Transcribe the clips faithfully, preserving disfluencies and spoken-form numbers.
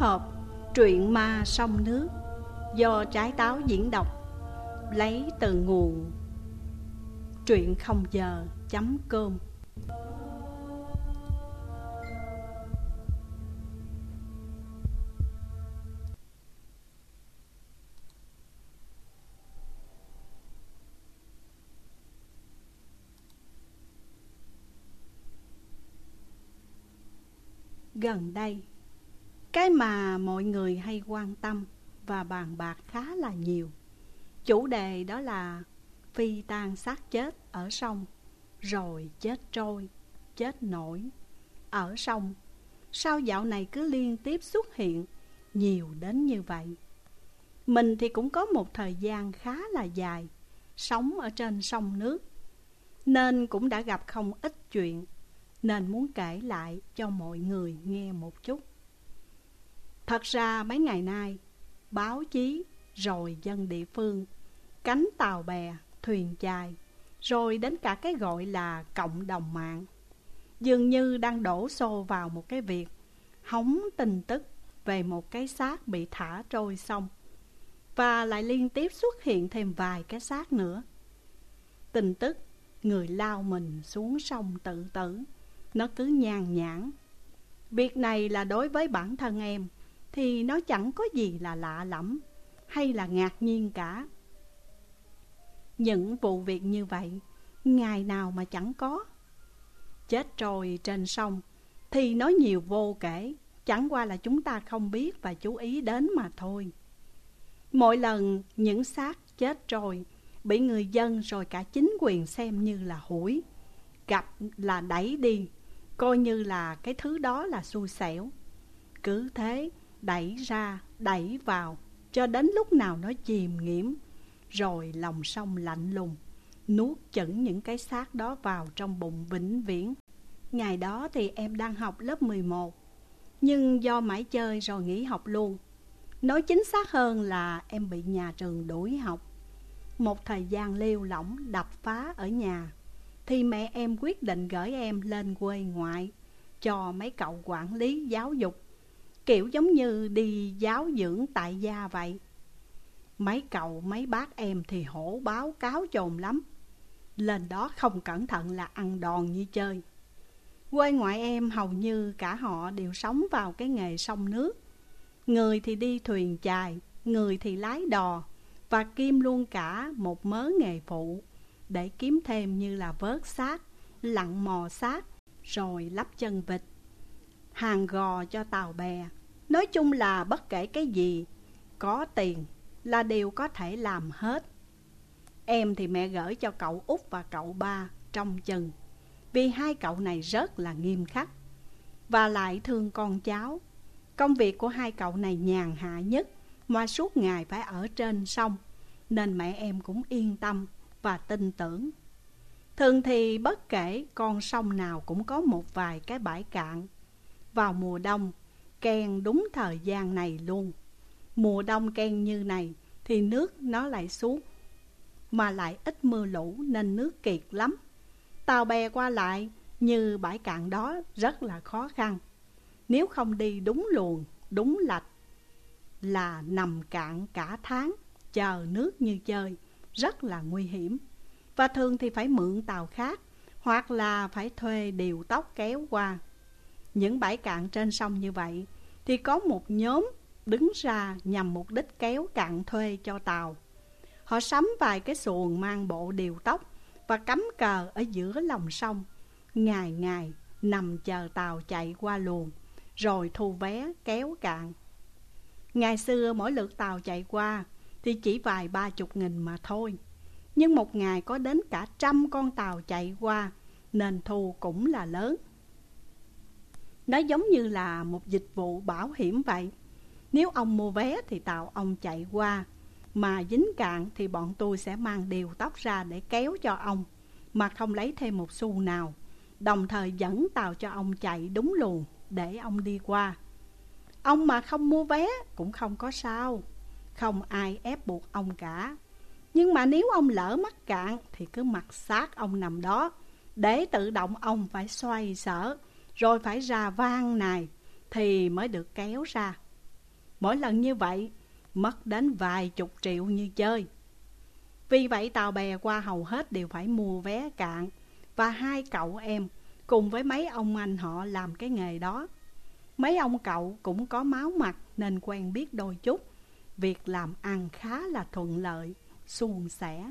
hợp Truyện ma sông nước do Trái Táo diễn đọc, lấy từ nguồn truyện không giờ chấm com. Gần đây, cái mà mọi người hay quan tâm và bàn bạc khá là nhiều. Chủ đề đó là phi tang xác chết ở sông, rồi chết trôi, chết nổi ở sông. Sao dạo này cứ liên tiếp xuất hiện nhiều đến như vậy? Mình thì cũng có một thời gian khá là dài sống ở trên sông nước, nên cũng đã gặp không ít chuyện, nên muốn kể lại cho mọi người nghe một chút. Thật ra mấy ngày nay, báo chí rồi dân địa phương, cánh tàu bè, thuyền chài, rồi đến cả cái gọi là cộng đồng mạng, dường như đang đổ xô vào một cái việc hóng tin tức về một cái xác bị thả trôi sông, và lại liên tiếp xuất hiện thêm vài cái xác nữa. Tin tức người lao mình xuống sông tự tử, nó cứ nhan nhản. Việc này là đối với bản thân em thì nó chẳng có gì là lạ lẫm hay là ngạc nhiên cả. Những vụ việc như vậy ngày nào mà chẳng có. Chết trôi trên sông thì nó nhiều vô kể, chẳng qua là chúng ta không biết và chú ý đến mà thôi. Mỗi lần những xác chết trôi bị người dân rồi cả chính quyền xem như là hủi, gặp là đẩy đi, coi như là cái thứ đó là xui xẻo. Cứ thế đẩy ra, đẩy vào, cho đến lúc nào nó chìm nghiễm, rồi lòng sông lạnh lùng nuốt chửng những cái xác đó vào trong bụng vĩnh viễn. Ngày đó thì em đang học lớp mười một, nhưng do mãi chơi rồi nghỉ học luôn. Nói chính xác hơn là em bị nhà trường đuổi học. Một thời gian lêu lỏng đập phá ở nhà, thì mẹ em quyết định gửi em lên quê ngoại cho mấy cậu quản lý giáo dục, kiểu giống như đi giáo dưỡng tại gia vậy. Mấy cậu mấy bác em thì hổ báo cáo chồn lắm, lên đó không cẩn thận là ăn đòn như chơi. Quê ngoại em hầu như cả họ đều sống vào cái nghề sông nước. Người thì đi thuyền chài, người thì lái đò, và kiêm luôn cả một mớ nghề phụ để kiếm thêm, như là vớt xác, lặn mò xác, rồi lắp chân vịt, hàng gò cho tàu bè. Nói chung là bất kể cái gì có tiền là đều có thể làm hết. Em thì mẹ gửi cho cậu út và cậu ba trông chừng, vì hai cậu này rất là nghiêm khắc và lại thương con cháu. Công việc của hai cậu này nhàn hạ nhất, mà suốt ngày phải ở trên sông, nên mẹ em cũng yên tâm và tin tưởng. Thường thì bất kể con sông nào cũng có một vài cái bãi cạn. Vào mùa đông ken đúng thời gian này luôn. Mùa đông ken như này thì nước nó lại xuống, mà lại ít mưa lũ nên nước kiệt lắm. Tàu bè qua lại như bãi cạn đó rất là khó khăn. Nếu không đi đúng luồng, đúng lạch là nằm cạn cả tháng, chờ nước như chơi, rất là nguy hiểm. Và thường thì phải mượn tàu khác, hoặc là phải thuê điều tốc kéo qua. Những bãi cạn trên sông như vậy thì có một nhóm đứng ra nhằm mục đích kéo cạn thuê cho tàu. Họ sắm vài cái xuồng mang bộ điều tốc và cắm cờ ở giữa lòng sông, ngày ngày nằm chờ tàu chạy qua luồng, rồi thu vé kéo cạn. Ngày xưa mỗi lượt tàu chạy qua thì chỉ vài ba chục nghìn mà thôi, nhưng một ngày có đến cả trăm con tàu chạy qua, nên thu cũng là lớn. Nó giống như là một dịch vụ bảo hiểm vậy. Nếu ông mua vé thì tàu ông chạy qua, mà dính cạn thì bọn tôi sẽ mang điều tóc ra để kéo cho ông, mà không lấy thêm một xu nào, đồng thời dẫn tàu cho ông chạy đúng luồng để ông đi qua. Ông mà không mua vé cũng không có sao, không ai ép buộc ông cả. Nhưng mà nếu ông lỡ mắc cạn thì cứ mặc xác ông nằm đó, để tự động ông phải xoay sở, rồi phải ra van này thì mới được kéo ra. Mỗi lần như vậy mất đến vài chục triệu như chơi. Vì vậy tàu bè qua hầu hết đều phải mua vé cạn, và hai cậu em cùng với mấy ông anh họ làm cái nghề đó. Mấy ông cậu cũng có máu mặt nên quen biết đôi chút. Việc làm ăn khá là thuận lợi, suôn sẻ.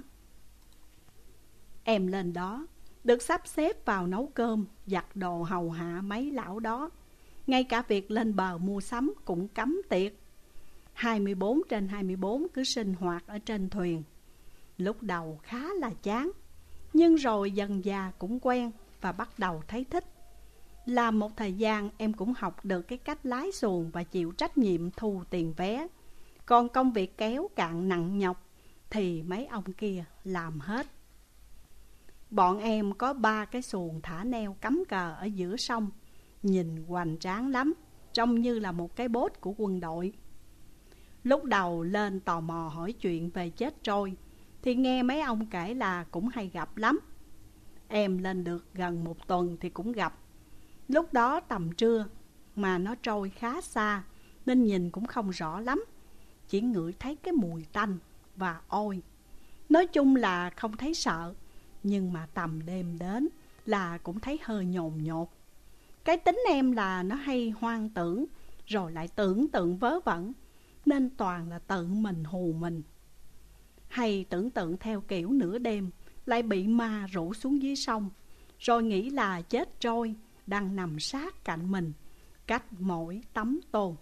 Em lên đó được sắp xếp vào nấu cơm, giặt đồ hầu hạ mấy lão đó. Ngay cả việc lên bờ mua sắm cũng cấm tiệt. hai mươi bốn trên hai mươi bốn cứ sinh hoạt ở trên thuyền. Lúc đầu khá là chán, nhưng rồi dần dà cũng quen và bắt đầu thấy thích. Làm một thời gian em cũng học được cái cách lái xuồng và chịu trách nhiệm thu tiền vé. Còn công việc kéo cạn nặng nhọc thì mấy ông kia làm hết. Bọn em có ba cái xuồng thả neo cắm cờ ở giữa sông, nhìn hoành tráng lắm, trông như là một cái bốt của quân đội. Lúc đầu lên tò mò hỏi chuyện về chết trôi, thì nghe mấy ông kể là cũng hay gặp lắm. Em lên được gần một tuần thì cũng gặp. Lúc đó tầm trưa mà nó trôi khá xa nên nhìn cũng không rõ lắm, chỉ ngửi thấy cái mùi tanh và ôi. Nói chung là không thấy sợ, nhưng mà tầm đêm đến là cũng thấy hơi nhồn nhột. Cái tính em là nó hay hoang tưởng, rồi lại tưởng tượng vớ vẩn, nên toàn là tự mình hù mình. Hay tưởng tượng theo kiểu nửa đêm lại bị ma rủ xuống dưới sông, rồi nghĩ là chết trôi đang nằm sát cạnh mình, cách mỗi tấm tôn.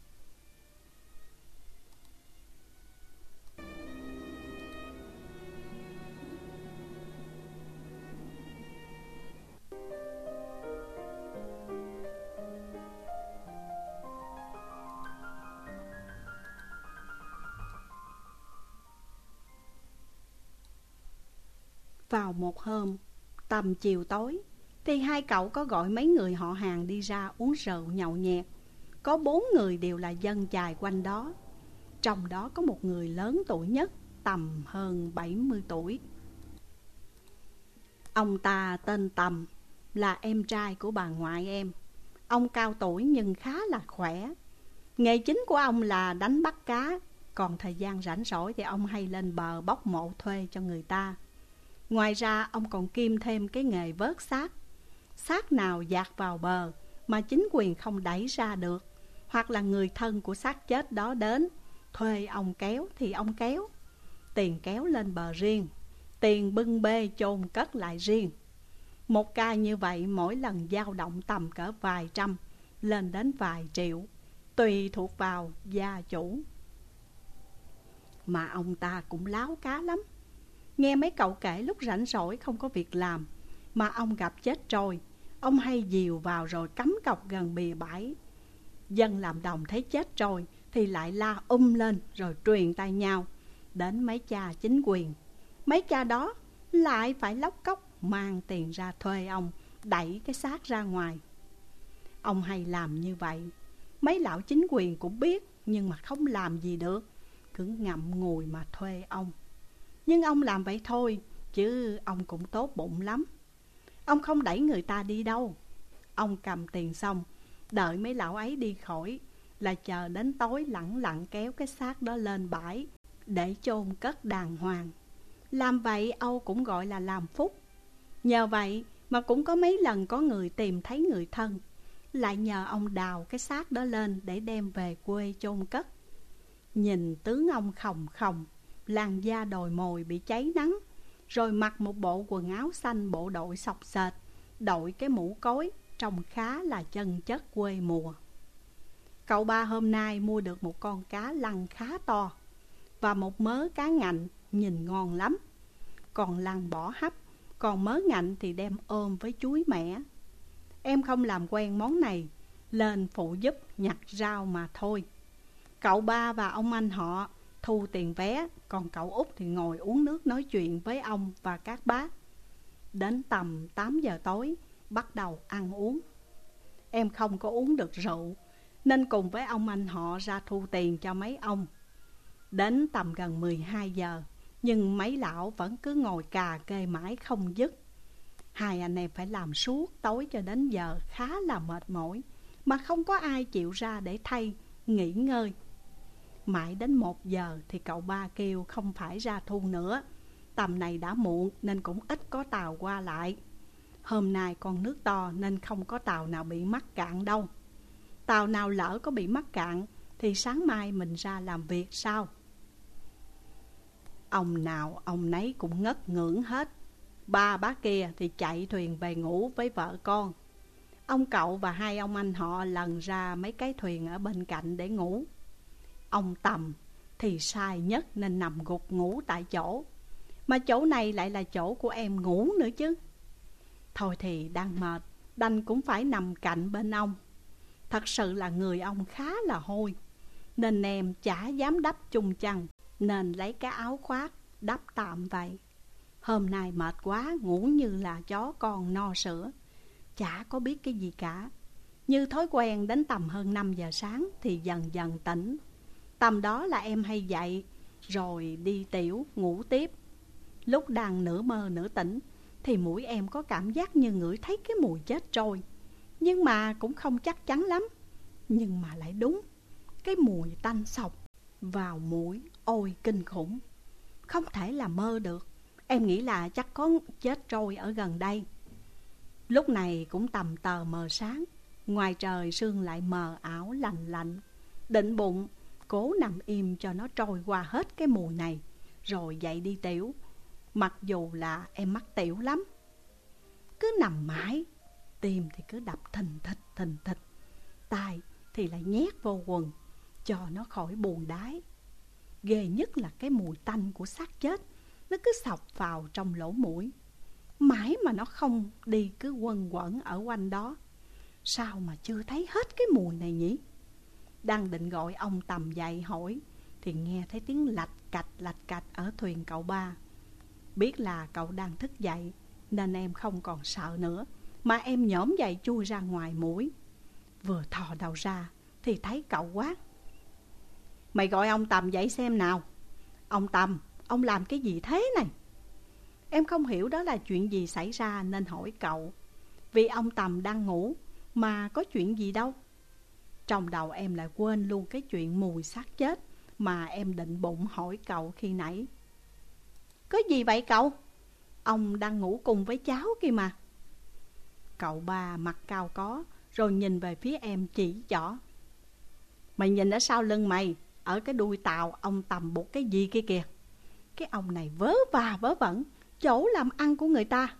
Vào một hôm tầm chiều tối thì hai cậu có gọi mấy người họ hàng đi ra uống rượu nhậu nhẹt. Có bốn người đều là dân chài quanh đó. Trong đó có một người lớn tuổi nhất, tầm hơn bảy mươi tuổi. Ông ta tên Tầm, là em trai của bà ngoại em. Ông cao tuổi nhưng khá là khỏe. Nghề chính của ông là đánh bắt cá, còn thời gian rảnh rỗi thì ông hay lên bờ bóc mộ thuê cho người ta. Ngoài ra ông còn kiêm thêm cái nghề vớt xác. Xác nào dạt vào bờ mà chính quyền không đẩy ra được, hoặc là người thân của xác chết đó đến, thuê ông kéo thì ông kéo. Tiền kéo lên bờ riêng, tiền bưng bê chôn cất lại riêng. Một ca như vậy mỗi lần dao động tầm cỡ vài trăm lên đến vài triệu, tùy thuộc vào gia chủ. Mà ông ta cũng láo cá lắm. Nghe mấy cậu kể lúc rảnh rỗi không có việc làm mà ông gặp chết trôi, ông hay dìu vào rồi cắm cọc gần bìa bãi. Dân làm đồng thấy chết trôi thì lại la um lên rồi truyền tai nhau đến mấy cha chính quyền. Mấy cha đó lại phải lóc cóc mang tiền ra thuê ông đẩy cái xác ra ngoài. Ông hay làm như vậy. Mấy lão chính quyền cũng biết nhưng mà không làm gì được, cứ ngậm ngùi mà thuê ông. Nhưng ông làm vậy thôi, chứ ông cũng tốt bụng lắm. Ông không đẩy người ta đi đâu. Ông cầm tiền xong, đợi mấy lão ấy đi khỏi, là chờ đến tối lẳng lặng kéo cái xác đó lên bãi để chôn cất đàng hoàng. Làm vậy Âu cũng gọi là làm phúc. Nhờ vậy mà cũng có mấy lần có người tìm thấy người thân, lại nhờ ông đào cái xác đó lên để đem về quê chôn cất. Nhìn tướng ông khòng khòng, làn da đồi mồi bị cháy nắng, rồi mặc một bộ quần áo xanh bộ đội xộc xệch, đội cái mũ cối, trông khá là chân chất quê mùa. Cậu ba hôm nay mua được một con cá lăng khá to và một mớ cá ngạnh nhìn ngon lắm. Còn lăng bỏ hấp, còn mớ ngạnh thì đem ôm với chuối mẻ. Em không làm quen món này, lên phụ giúp nhặt rau mà thôi. Cậu ba và ông anh họ thu tiền vé, còn cậu út thì ngồi uống nước nói chuyện với ông và các bác. Đến tầm tám giờ tối bắt đầu ăn uống. Em không có uống được rượu nên cùng với ông anh họ ra thu tiền cho mấy ông. Đến tầm gần mười hai giờ, nhưng mấy lão vẫn cứ ngồi cà kê mãi không dứt. Hai anh em phải làm suốt tối cho đến giờ khá là mệt mỏi, mà không có ai chịu ra để thay, nghỉ ngơi. Mãi đến một giờ thì cậu ba kêu không phải ra thu nữa. Tầm này đã muộn nên cũng ít có tàu qua lại. Hôm nay con nước to nên không có tàu nào bị mắc cạn đâu. Tàu nào lỡ có bị mắc cạn thì sáng mai mình ra làm việc sao? Ông nào ông nấy cũng ngất ngưỡng hết. Ba bác kia thì chạy thuyền về ngủ với vợ con. Ông cậu và hai ông anh họ lần ra mấy cái thuyền ở bên cạnh để ngủ. Ông Tầm thì sai nhất nên nằm gục ngủ tại chỗ. Mà chỗ này lại là chỗ của em ngủ nữa chứ. Thôi thì đang mệt, đành cũng phải nằm cạnh bên ông. Thật sự là người ông khá là hôi, nên em chả dám đắp chung chăn, nên lấy cái áo khoác đắp tạm vậy. Hôm nay mệt quá, ngủ như là chó con no sữa, chả có biết cái gì cả. Như thói quen đến tầm hơn năm giờ sáng thì dần dần tỉnh. Tầm đó là em hay dậy, rồi đi tiểu, ngủ tiếp. Lúc đang nửa mơ nửa tỉnh thì mũi em có cảm giác như ngửi thấy cái mùi chết trôi. Nhưng mà cũng không chắc chắn lắm. Nhưng mà lại đúng, cái mùi tanh sộc vào mũi, ôi kinh khủng. Không thể là mơ được. Em nghĩ là chắc có chết trôi ở gần đây. Lúc này cũng tầm tờ mờ sáng, ngoài trời sương lại mờ ảo lạnh lạnh. Định bụng cố nằm im cho nó trôi qua hết cái mùi này, rồi dậy đi tiểu. Mặc dù là em mắc tiểu lắm. Cứ nằm mãi, tim thì cứ đập thình thịch thình thịch, tai thì lại nhét vô quần cho nó khỏi buồn đái. Ghê nhất là cái mùi tanh của xác chết, nó cứ xộc vào trong lỗ mũi. Mãi mà nó không đi, cứ quanh quẩn ở quanh đó. Sao mà chưa thấy hết cái mùi này nhỉ? Đang định gọi ông Tầm dậy hỏi thì nghe thấy tiếng lạch cạch lạch cạch ở thuyền cậu ba. Biết là cậu đang thức dậy nên em không còn sợ nữa, mà em nhổm dậy chui ra ngoài mũi. Vừa thò đầu ra thì thấy cậu quát: "Mày gọi ông Tầm dậy xem nào. Ông Tầm, ông làm cái gì thế này?" Em không hiểu đó là chuyện gì xảy ra nên hỏi cậu. Vì ông Tầm đang ngủ mà có chuyện gì đâu. Trong đầu em lại quên luôn cái chuyện mùi xác chết mà em định bụng hỏi cậu khi nãy. "Có gì vậy cậu? Ông đang ngủ cùng với cháu kia mà." Cậu ba mặt cao có, rồi nhìn về phía em chỉ trỏ: "Mày nhìn ở sau lưng mày, ở cái đuôi tàu ông Tầm buộc cái gì kia kìa. Cái ông này vớ va vớ vẩn, chỗ làm ăn của người ta."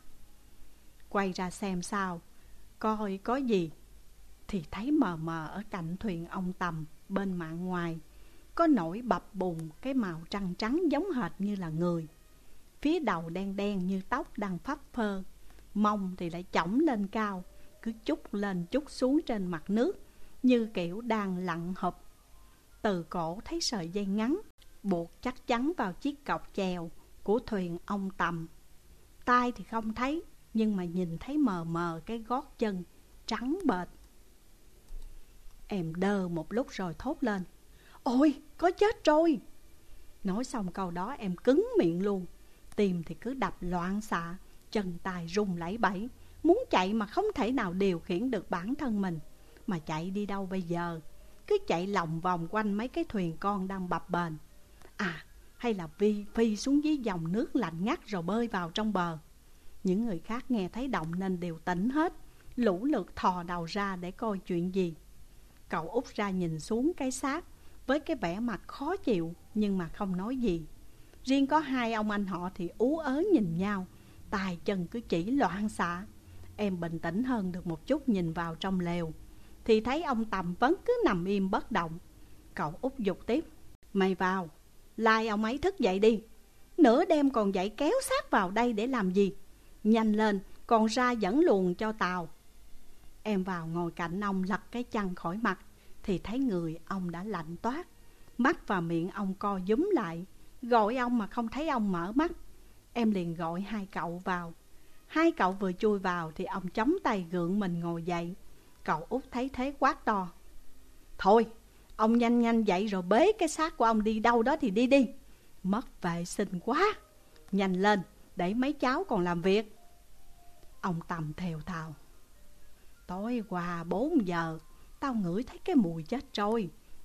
Quay ra xem sao, coi có gì, thì thấy mờ mờ ở cạnh thuyền ông Tầm, bên mạn ngoài có nổi bập bùng cái màu trắng trắng giống hệt như là người. Phía đầu đen đen như tóc đang phấp phơ, mông thì lại chổng lên cao, cứ chút lên chút xuống trên mặt nước, như kiểu đang lặn hụp. Từ cổ thấy sợi dây ngắn buộc chắc chắn vào chiếc cọc chèo của thuyền ông Tầm. Tai thì không thấy, nhưng mà nhìn thấy mờ mờ cái gót chân trắng bệch. Em đơ một lúc rồi thốt lên: "Ôi, có chết trôi!" Nói xong câu đó em cứng miệng luôn. Tim thì cứ đập loạn xạ, chân tay run lẩy bẩy, muốn chạy mà không thể nào điều khiển được bản thân mình. Mà chạy đi đâu bây giờ? Cứ chạy lòng vòng quanh mấy cái thuyền con đang bập bềnh. À, hay là Vi phi xuống dưới dòng nước lạnh ngắt rồi bơi vào trong bờ. Những người khác nghe thấy động nên đều tỉnh hết, lũ lượt thò đầu ra để coi chuyện gì. Cậu Út ra nhìn xuống cái xác với cái vẻ mặt khó chịu, nhưng mà không nói gì. Riêng có hai ông anh họ thì ú ớ nhìn nhau, tay chân cứ chỉ loạn xạ. Em bình tĩnh hơn được một chút, nhìn vào trong lều thì thấy ông Tầm vẫn cứ nằm im bất động. Cậu Út giục tiếp: "Mày vào, lai ông ấy thức dậy đi. Nửa đêm còn dậy kéo xác vào đây để làm gì? Nhanh lên, còn ra dẫn luồng cho tàu." Em vào ngồi cạnh ông, lật cái chăn khỏi mặt thì thấy người ông đã lạnh toát. Mắt và miệng ông co dúm lại. Gọi ông mà không thấy ông mở mắt. Em liền gọi hai cậu vào. Hai cậu vừa chui vào thì ông chống tay gượng mình ngồi dậy. Cậu Út thấy thế quát to: "Thôi, ông nhanh nhanh dậy rồi bế cái xác của ông đi đâu đó thì đi đi. Mất vệ sinh quá. Nhanh lên, để mấy cháu còn làm việc." Ông Tầm thều thào: "Tối qua bốn giờ, tao ngửi thấy cái mùi chết trôi.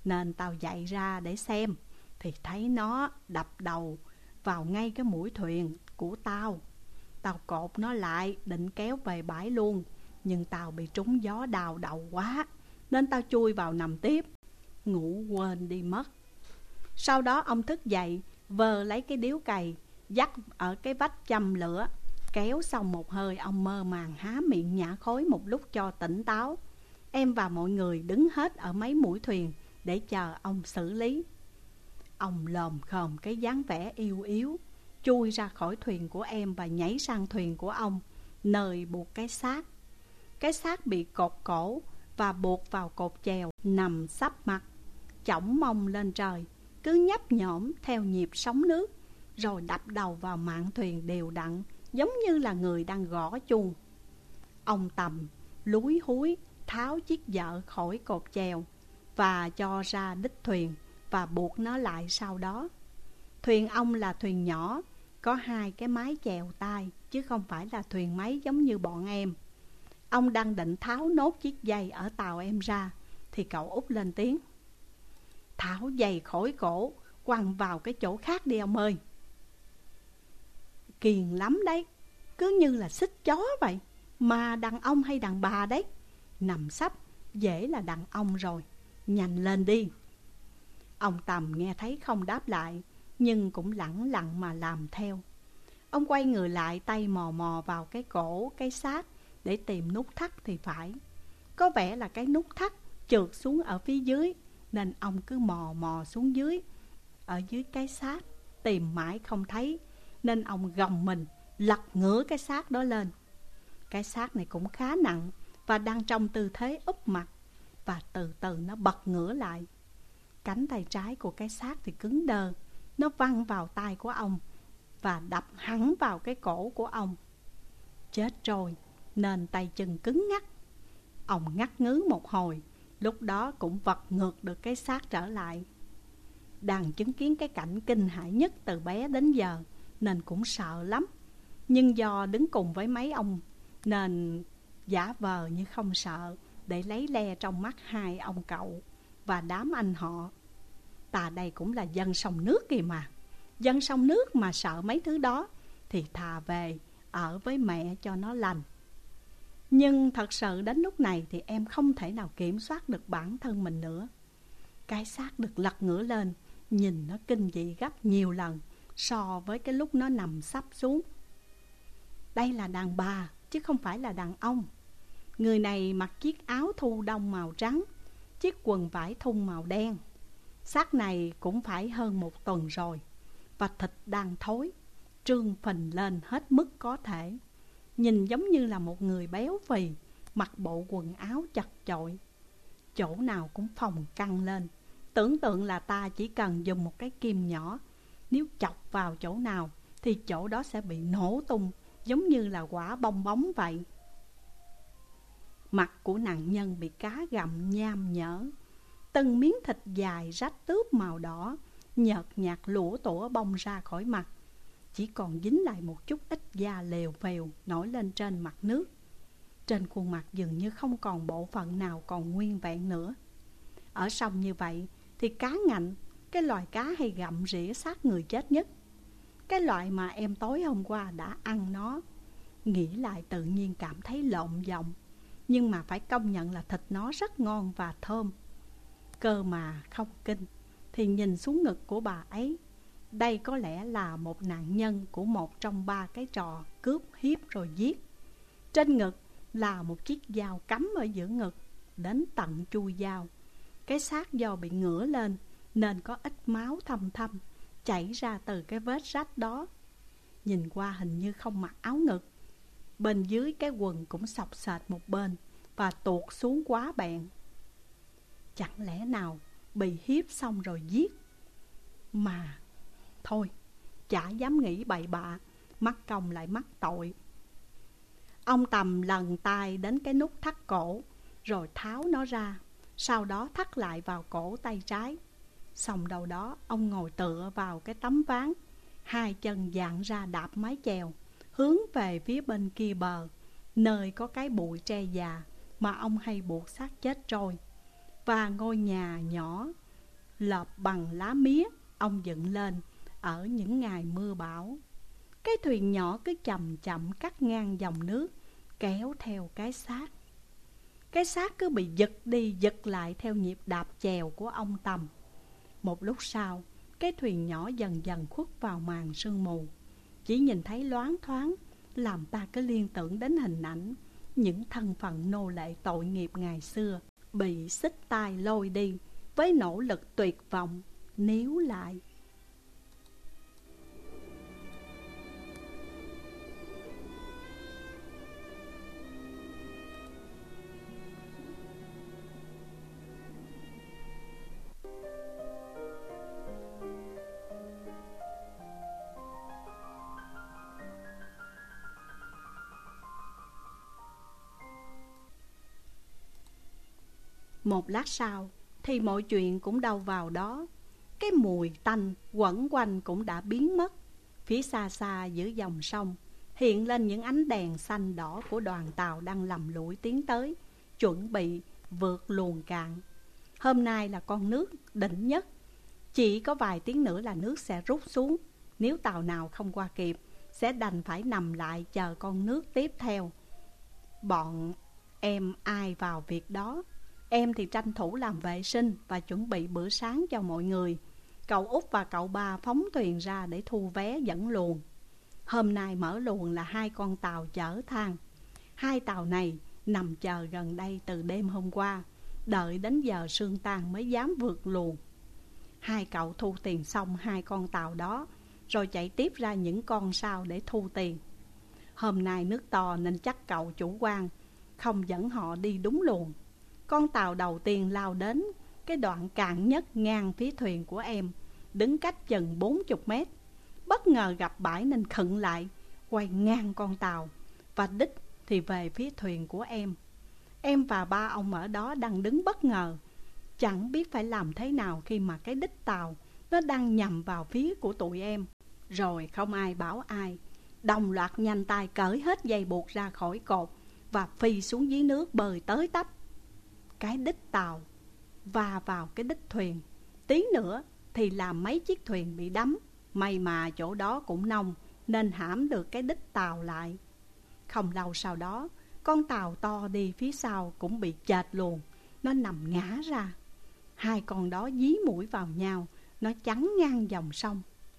nên tao dậy ra để xem, thì thấy nó đập đầu vào ngay cái mũi thuyền của tao. Tao cột nó lại định kéo về bãi luôn, nhưng tao bị trúng gió đào đầu quá, nên tao chui vào nằm tiếp, ngủ quên đi mất. Sau đó ông thức dậy, vờ lấy cái điếu cày, dắt ở cái vách châm lửa. Kéo xong một hơi, ông mơ màng há miệng nhả khói một lúc cho tỉnh táo. Em và mọi người đứng hết ở mấy mũi thuyền để chờ ông xử lý. Ông lồm khồm cái dáng vẻ yêu yếu, chui ra khỏi thuyền của em và nhảy sang thuyền của ông, nơi buộc cái xác. Cái xác bị cột cổ và buộc vào cột chèo, nằm sấp mặt, chổng mông lên trời, cứ nhấp nhổm theo nhịp sóng nước, rồi đập đầu vào mạn thuyền đều đặn, giống như là người đang gõ chuông. Ông Tầm lúi húi tháo chiếc vợ khỏi cột chèo và cho ra đích thuyền và buộc nó lại sau đó. Thuyền ông là thuyền nhỏ, có hai cái mái chèo tay, chứ không phải là thuyền máy giống như bọn em. Ông đang định tháo nốt chiếc dây ở tàu em ra, thì cậu Út lên tiếng: "Tháo dây khỏi cổ, quăng vào cái chỗ khác đi ông ơi." Kiền lắm đấy, cứ như là xích chó vậy. Mà đàn ông hay đàn bà đấy? Nằm sấp dễ là đàn ông rồi, nhanh lên đi. Ông Tầm nghe thấy không đáp lại, nhưng cũng lẳng lặng mà làm theo. Ông quay người lại, tay mò mò vào cái cổ cái xác để tìm nút thắt thì phải. Có vẻ là cái nút thắt trượt xuống ở phía dưới, nên ông cứ mò mò xuống dưới, ở dưới cái xác, tìm mãi không thấy, nên ông gồng mình lật ngửa cái xác đó lên. Cái xác này cũng khá nặng và đang trong tư thế úp mặt, và từ từ nó bật ngửa lại. Cánh tay trái của cái xác thì cứng đơ, nó văng vào tay của ông và đập hẳn vào cái cổ của ông. Chết rồi, nên tay chân cứng ngắc. Ông ngắt ngứ một hồi, lúc đó cũng vật ngược được cái xác trở lại. Đang chứng kiến cái cảnh kinh hãi nhất từ bé đến giờ, nên cũng sợ lắm. Nhưng do đứng cùng với mấy ông, nên giả vờ như không sợ, để lấy le trong mắt hai ông cậu và đám anh họ. Ta đây cũng là dân sông nước kìa mà. Dân sông nước mà sợ mấy thứ đó, thì thà về ở với mẹ cho nó lành. Nhưng thật sự đến lúc này thì em không thể nào kiểm soát được bản thân mình nữa. Cái xác được lật ngửa lên, nhìn nó kinh dị gấp nhiều lần so với cái lúc nó nằm sấp xuống. Đây là đàn bà chứ không phải là đàn ông. Người này mặc chiếc áo thu đông màu trắng, chiếc quần vải thun màu đen. Xác này cũng phải hơn một tuần rồi, và thịt đang thối, trương phình lên hết mức có thể. Nhìn giống như là một người béo phì, mặc bộ quần áo chật chội, chỗ nào cũng phồng căng lên. Tưởng tượng là ta chỉ cần dùng một cái kim nhỏ, nếu chọc vào chỗ nào thì chỗ đó sẽ bị nổ tung, giống như là quả bong bóng vậy. Mặt của nạn nhân bị cá gặm nham nhở, từng miếng thịt dài rách tướp màu đỏ nhợt nhạt lủa tủa bong ra khỏi mặt, chỉ còn dính lại một chút ít da lèo phèo nổi lên trên mặt nước. Trên khuôn mặt dường như không còn bộ phận nào còn nguyên vẹn nữa. Ở sông như vậy thì cá ngạnh, cái loài cá hay gặm rỉa xác người chết nhất, cái loại mà em tối hôm qua đã ăn nó. Nghĩ lại tự nhiên cảm thấy lộn giọng, nhưng mà phải công nhận là thịt nó rất ngon và thơm. Cơ mà không kinh thì nhìn xuống ngực của bà ấy. Đây có lẽ là một nạn nhân của một trong ba cái trò cướp hiếp rồi giết. Trên ngực là một chiếc dao cắm ở giữa ngực, đến tận chui dao. Cái xác do bị ngửa lên nên có ít máu thâm thâm chảy ra từ cái vết rách đó. Nhìn qua hình như không mặc áo ngực. Bên dưới cái quần cũng xộc xệch một bên và tuột xuống quá bẹn. Chẳng lẽ nào bị hiếp xong rồi giết? Mà thôi, chả dám nghĩ bậy bạ, mắc công lại mắc tội. Ông Tầm lần tay đến cái nút thắt cổ, rồi tháo nó ra, sau đó thắt lại vào cổ tay trái. Xong đầu đó, ông ngồi tựa vào cái tấm ván, hai chân dạn ra đạp mái chèo, hướng về phía bên kia bờ, nơi có cái bụi tre già mà ông hay buộc xác chết trôi, và ngôi nhà nhỏ lợp bằng lá mía ông dựng lên ở những ngày mưa bão. Cái thuyền nhỏ cứ chậm chậm cắt ngang dòng nước, kéo theo cái xác. Cái xác cứ bị giật đi giật lại theo nhịp đạp chèo của ông Tầm. Một lúc sau, cái thuyền nhỏ dần dần khuất vào màn sương mù. Chỉ nhìn thấy loáng thoáng, làm ta cứ liên tưởng đến hình ảnh những thân phận nô lệ tội nghiệp ngày xưa bị xích tai lôi đi với nỗ lực tuyệt vọng níu lại. Một lát sau thì mọi chuyện cũng đâu vào đó. Cái mùi tanh quẩn quanh cũng đã biến mất. Phía xa xa giữa dòng sông hiện lên những ánh đèn xanh đỏ của đoàn tàu đang lầm lũi tiến tới, chuẩn bị vượt luồng cạn. Hôm nay là con nước đỉnh nhất, chỉ có vài tiếng nữa là nước sẽ rút xuống. Nếu tàu nào không qua kịp sẽ đành phải nằm lại chờ con nước tiếp theo. Bọn em ai vào việc đó. Em thì tranh thủ làm vệ sinh và chuẩn bị bữa sáng cho mọi người. Cậu Út và cậu Ba phóng thuyền ra để thu vé dẫn luồng. Hôm nay mở luồng là hai con tàu chở than. Hai tàu này nằm chờ gần đây từ đêm hôm qua, đợi đến giờ sương tan mới dám vượt luồng. Hai cậu thu tiền xong hai con tàu đó, rồi chạy tiếp ra những con sau để thu tiền. Hôm nay nước to nên chắc cậu chủ quan không dẫn họ đi đúng luồng. Con tàu đầu tiên lao đến cái đoạn cạn nhất ngang phía thuyền của em, đứng cách chừng bốn mươi mét. Bất ngờ gặp bãi nên khựng lại, quay ngang con tàu, và đích thì về phía thuyền của em. Em và ba ông ở đó đang đứng bất ngờ, chẳng biết phải làm thế nào khi mà cái đích tàu nó đang nhằm vào phía của tụi em. Rồi không ai bảo ai, đồng loạt nhanh tay cởi hết dây buộc ra khỏi cột và phi xuống dưới nước bơi tới tấp. Cái đích tàu va vào cái đích thuyền, tí nữa thì làm mấy chiếc thuyền bị đắm. May mà chỗ đó cũng nông nên hãm được cái đích tàu lại. Không lâu sau đó, con tàu to đi phía sau cũng bị chệch luồng, nó nằm ngã ra. Hai con đó dí mũi vào nhau, nó chắn ngang dòng sông.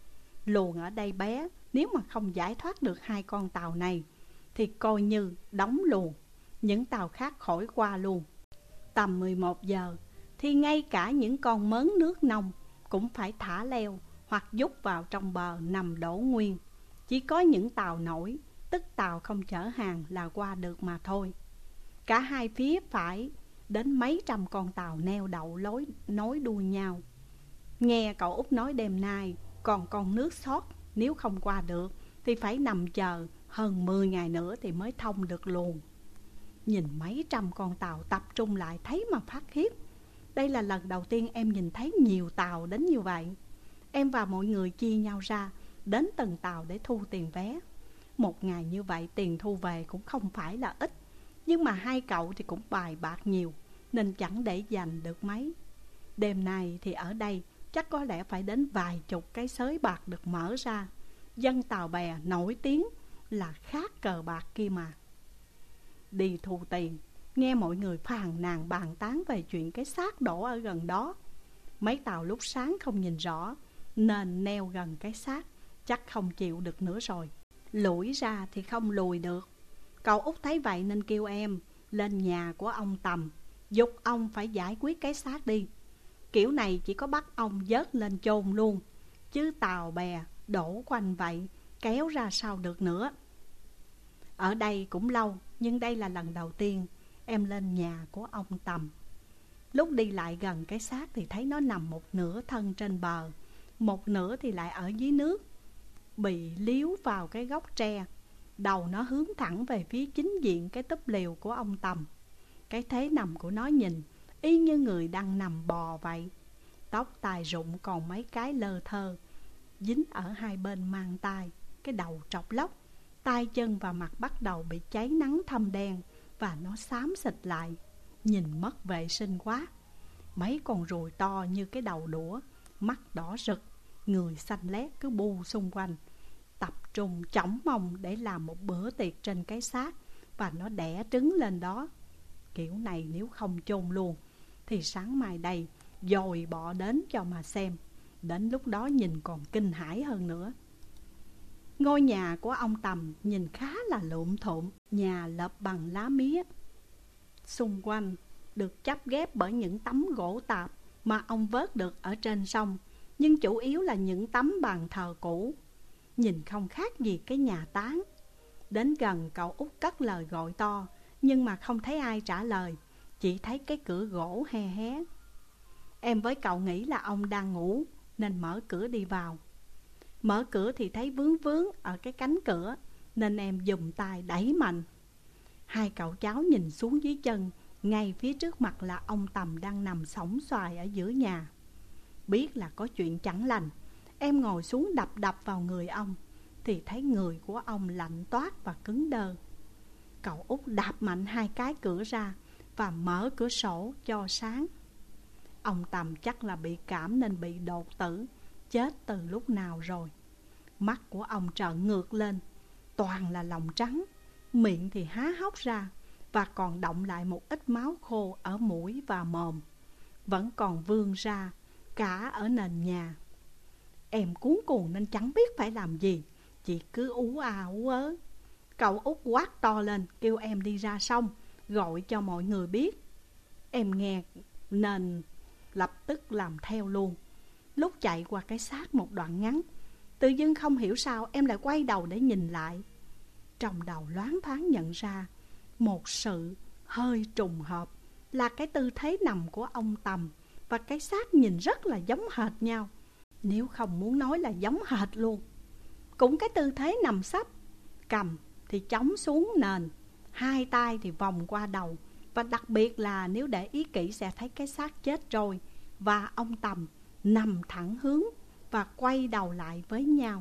Luồng ở đây bé, nếu mà không giải thoát được hai con tàu này thì coi như đóng luồng, những tàu khác khỏi qua luôn. Tầm mười một giờ thì ngay cả những con mớn nước nông cũng phải thả leo hoặc dút vào trong bờ nằm đổ nguyên. Chỉ có những tàu nổi, tức tàu không chở hàng là qua được mà thôi. Cả hai phía phải đến mấy trăm con tàu neo đậu lối nối đuôi nhau. Nghe cậu Út nói đêm nay còn con nước sót, nếu không qua được thì phải nằm chờ hơn mười ngày nữa thì mới thông được luồng. Nhìn mấy trăm con tàu tập trung lại thấy mà phát khiếp. Đây là lần đầu tiên em nhìn thấy nhiều tàu đến như vậy. Em và mọi người chia nhau ra đến từng tàu để thu tiền vé. Một ngày như vậy tiền thu về cũng không phải là ít, nhưng mà hai cậu thì cũng bài bạc nhiều nên chẳng để dành được mấy. Đêm nay thì ở đây chắc có lẽ phải đến vài chục cái xới bạc được mở ra. Dân tàu bè nổi tiếng là khác cờ bạc kia mà. Đi thu tiền, nghe mọi người phàn nàn bàn tán về chuyện cái xác đổ ở gần đó. Mấy tàu lúc sáng không nhìn rõ nên neo gần cái xác, chắc không chịu được nữa rồi. Lủi ra thì không lùi được. Cậu Út thấy vậy nên kêu em lên nhà của ông Tầm, giục ông phải giải quyết cái xác đi. Kiểu này chỉ có bắt ông vớt lên chôn luôn, chứ tàu bè đổ quanh vậy kéo ra sao được nữa. Ở đây cũng lâu, nhưng đây là lần đầu tiên em lên nhà của ông Tầm. Lúc đi lại gần cái xác thì thấy nó nằm một nửa thân trên bờ, một nửa thì lại ở dưới nước, bị liếu vào cái gốc tre. Đầu nó hướng thẳng về phía chính diện cái túp lều của ông Tầm. Cái thế nằm của nó nhìn y như người đang nằm bò vậy. Tóc tai rụng còn mấy cái lơ thơ dính ở hai bên mang tai. Cái đầu trọc lóc, tay chân và mặt bắt đầu bị cháy nắng thâm đen và nó xám xịt lại, nhìn mất vệ sinh quá. Mấy con ruồi to như cái đầu đũa, mắt đỏ rực, người xanh lét cứ bu xung quanh, tập trung chỏng mông để làm một bữa tiệc trên cái xác, và nó đẻ trứng lên đó. Kiểu này nếu không chôn luôn thì sáng mai đây dồi bọ đến cho mà xem. Đến lúc đó nhìn còn kinh hãi hơn nữa. Ngôi nhà của ông Tầm nhìn khá là lụm thụm, nhà lợp bằng lá mía. Xung quanh được chắp ghép bởi những tấm gỗ tạp mà ông vớt được ở trên sông, nhưng chủ yếu là những tấm bàn thờ cũ, nhìn không khác gì cái nhà táng. Đến gần, cậu út cất lời gọi to, nhưng mà không thấy ai trả lời, chỉ thấy cái cửa gỗ he hé. Em với cậu nghĩ là ông đang ngủ nên mở cửa đi vào. Mở cửa thì thấy vướng vướng ở cái cánh cửa, nên em giùm tay đẩy mạnh. Hai cậu cháu nhìn xuống dưới chân, ngay phía trước mặt là ông Tầm đang nằm sõng xoài ở giữa nhà. Biết là có chuyện chẳng lành, em ngồi xuống đập đập vào người ông, thì thấy người của ông lạnh toát và cứng đơ. Cậu út đạp mạnh hai cái cửa ra và mở cửa sổ cho sáng. Ông Tầm chắc là bị cảm nên bị đột tử, chết từ lúc nào rồi. Mắt của ông trợn ngược lên, toàn là lòng trắng, miệng thì há hốc ra, và còn đọng lại một ít máu khô ở mũi và mồm, vẫn còn vương ra cả ở nền nhà. Em cuống cuồng nên chẳng biết phải làm gì, chỉ cứ ú à ú ớ. Cậu út quát to lên kêu em đi ra sông, gọi cho mọi người biết. Em nghe nên lập tức làm theo luôn. Lúc chạy qua cái xác một đoạn ngắn, tự dưng không hiểu sao em lại quay đầu để nhìn lại. Trong đầu loáng thoáng nhận ra một sự hơi trùng hợp là cái tư thế nằm của ông Tầm và cái xác nhìn rất là giống hệt nhau, nếu không muốn nói là giống hệt luôn. Cũng cái tư thế nằm sấp, cầm thì chống xuống nền, hai tay thì vòng qua đầu. Và đặc biệt là nếu để ý kỹ sẽ thấy cái xác chết trôi và ông Tầm nằm thẳng hướng và quay đầu lại với nhau.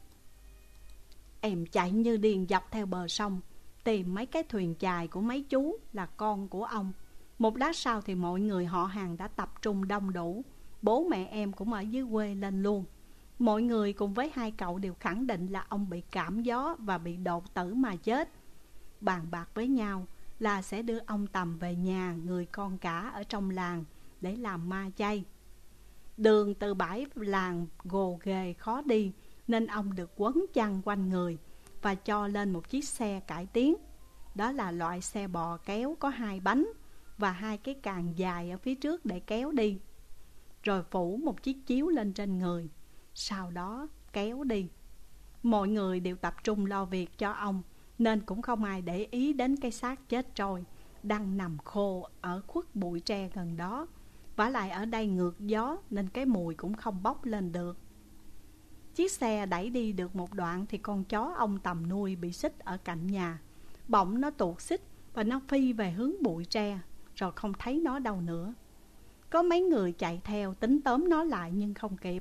Em chạy như điên dọc theo bờ sông, tìm mấy cái thuyền chài của mấy chú là con của ông. Một lát sau thì mọi người họ hàng đã tập trung đông đủ. Bố mẹ em cũng ở dưới quê lên luôn. Mọi người cùng với hai cậu đều khẳng định là ông bị cảm gió và bị đột tử mà chết. Bàn bạc với nhau là sẽ đưa ông Tầm về nhà người con cả ở trong làng để làm ma chay. Đường từ bãi làng gồ ghề khó đi, nên ông được quấn chăn quanh người và cho lên một chiếc xe cải tiến. Đó là loại xe bò kéo có hai bánh và hai cái càng dài ở phía trước để kéo đi, rồi phủ một chiếc chiếu lên trên người, sau đó kéo đi. Mọi người đều tập trung lo việc cho ông, nên cũng không ai để ý đến cái xác chết trôi đang nằm khô ở khuất bụi tre gần đó. Vả lại ở đây ngược gió nên cái mùi cũng không bốc lên được. Chiếc xe đẩy đi được một đoạn thì con chó ông Tầm nuôi bị xích ở cạnh nhà. Bỗng nó tuột xích và nó phi về hướng bụi tre, rồi không thấy nó đâu nữa. Có mấy người chạy theo tính tóm nó lại nhưng không kịp.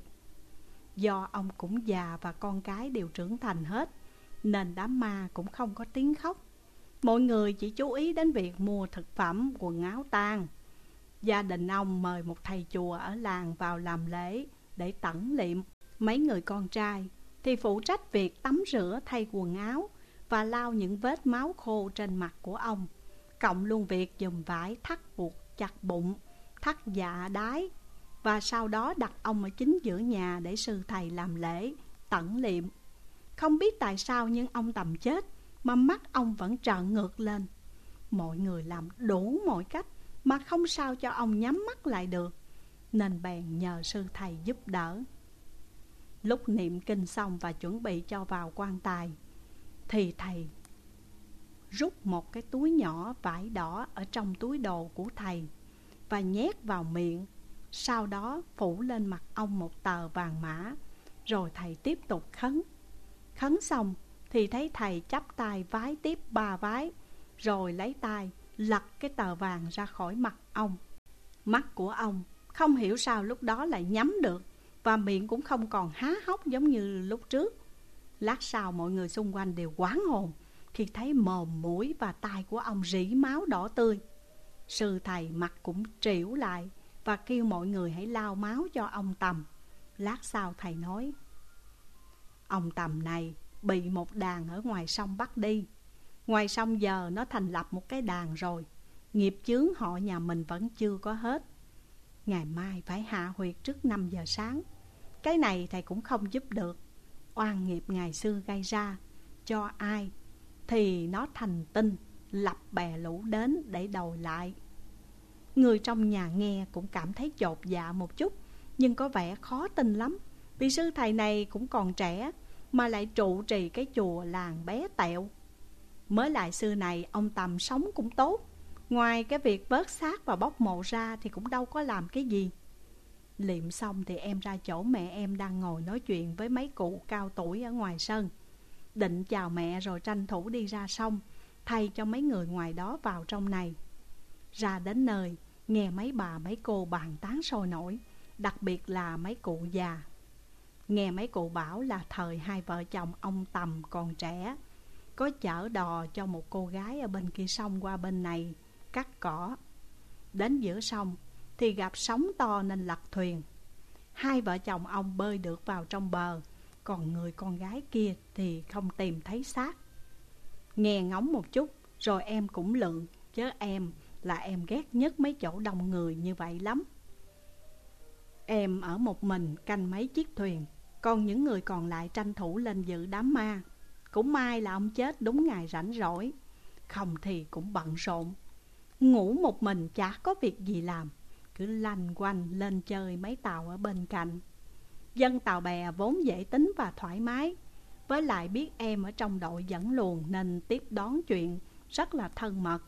Do ông cũng già và con cái đều trưởng thành hết, nên đám ma cũng không có tiếng khóc. Mọi người chỉ chú ý đến việc mua thực phẩm, quần áo tang. Gia đình ông mời một thầy chùa ở làng vào làm lễ để tẩn liệm. Mấy người con trai thì phụ trách việc tắm rửa, thay quần áo và lau những vết máu khô trên mặt của ông, cộng luôn việc dùng vải thắt buộc chặt bụng, thắt dạ đái, và sau đó đặt ông ở chính giữa nhà để sư thầy làm lễ tẩn liệm. Không biết tại sao nhưng ông Tầm chết mà mắt ông vẫn trợn ngược lên. Mọi người làm đủ mọi cách mà không sao cho ông nhắm mắt lại được, nên bèn nhờ sư thầy giúp đỡ. Lúc niệm kinh xong và chuẩn bị cho vào quan tài, thì thầy rút một cái túi nhỏ vải đỏ ở trong túi đồ của thầy và nhét vào miệng. Sau đó phủ lên mặt ông một tờ vàng mã, rồi thầy tiếp tục khấn. Khấn xong thì thấy thầy chắp tay vái tiếp ba vái, rồi lấy tay lật cái tờ vàng ra khỏi mặt ông. Mắt của ông không hiểu sao lúc đó lại nhắm được, và miệng cũng không còn há hốc giống như lúc trước. Lát sau mọi người xung quanh đều hoảng hồn khi thấy mồm, mũi và tai của ông rỉ máu đỏ tươi. Sư thầy mặt cũng trĩu lại và kêu mọi người hãy lau máu cho ông Tầm. Lát sau thầy nói: ông Tầm này bị một đàn ở ngoài sông bắt đi. Ngoài sông giờ nó thành lập một cái đàn rồi. Nghiệp chướng họ nhà mình vẫn chưa có hết. Ngày mai phải hạ huyệt trước năm giờ sáng. Cái này thầy cũng không giúp được. Oan nghiệp ngày xưa gây ra, cho ai thì nó thành tinh, lập bè lũ đến để đòi lại. Người trong nhà nghe cũng cảm thấy chột dạ một chút, nhưng có vẻ khó tin lắm. Vì sư thầy này cũng còn trẻ, mà lại trụ trì cái chùa làng bé tẹo. Mới lại xưa này ông Tầm sống cũng tốt, ngoài cái việc vớt xác và bóc mộ ra thì cũng đâu có làm cái gì. Liệm xong thì em ra chỗ mẹ em đang ngồi nói chuyện với mấy cụ cao tuổi ở ngoài sân. Định chào mẹ rồi tranh thủ đi ra sông, thay cho mấy người ngoài đó vào trong này. Ra đến nơi, nghe mấy bà mấy cô bàn tán sôi nổi, đặc biệt là mấy cụ già. Nghe mấy cụ bảo là thời hai vợ chồng ông Tầm còn trẻ, có chở đò cho một cô gái ở bên kia sông qua bên này cắt cỏ. Đến giữa sông thì gặp sóng to nên lật thuyền. Hai vợ chồng ông bơi được vào trong bờ, còn người con gái kia thì không tìm thấy xác. Nghe ngóng một chút rồi em cũng lượng, chứ em là em ghét nhất mấy chỗ đông người như vậy lắm. Em ở một mình canh mấy chiếc thuyền, còn những người còn lại tranh thủ lên dự đám ma. Cũng may là ông chết đúng ngày rảnh rỗi, không thì cũng bận rộn. Ngủ một mình chả có việc gì làm, cứ lanh quanh lên chơi mấy tàu ở bên cạnh. Dân tàu bè vốn dễ tính và thoải mái, với lại biết em ở trong đội dẫn luồng nên tiếp đón chuyện rất là thân mật.